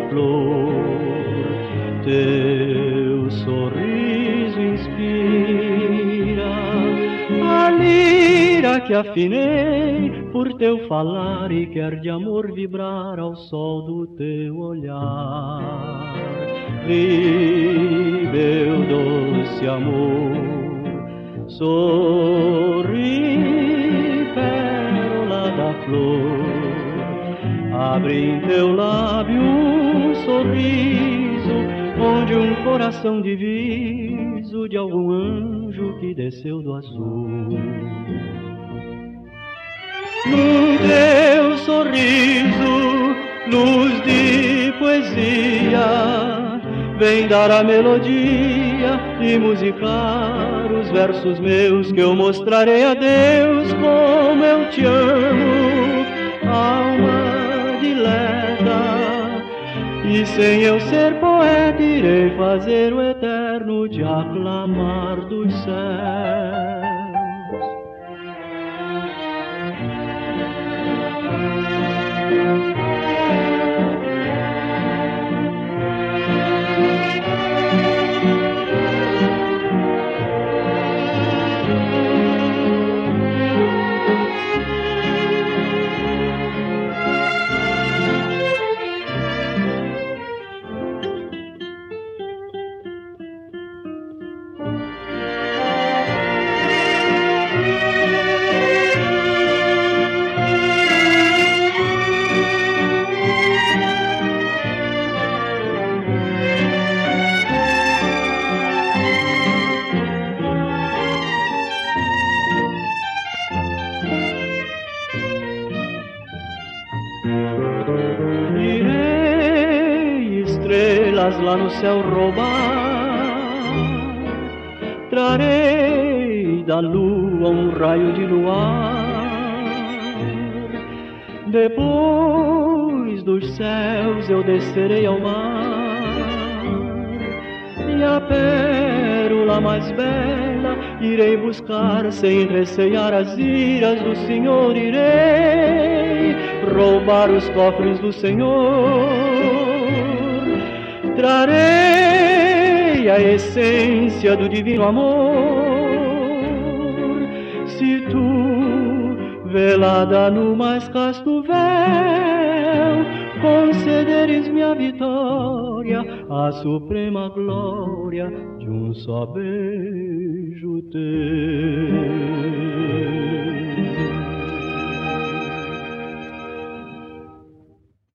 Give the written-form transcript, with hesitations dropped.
flor. Teu sorriso inspira a lira que afinei por teu falar e quer de amor vibrar ao sol do teu olhar. Vi, meu doce amor, sorri, pérola da flor, abre em teu lábio um sorriso, onde um coração diviso de algum anjo que desceu do azul. Num teu sorriso, luz de poesia, vem dar a melodia e musicar os versos meus, que eu mostrarei a Deus como eu te amo, alma dileta. E sem eu ser poeta, irei fazer o eterno de aclamar dos céus. Irei estrelas lá no céu roubar, trarei da lua um raio de luar. Depois dos céus eu descerei ao mar, e a pérola mais bela irei buscar, sem recear as iras do Senhor. Irei roubar os cofres do Senhor, trarei a essência do divino amor. Se tu, velada no mais casto véu, concederes-me a vitória, a suprema glória de um só beijo teu.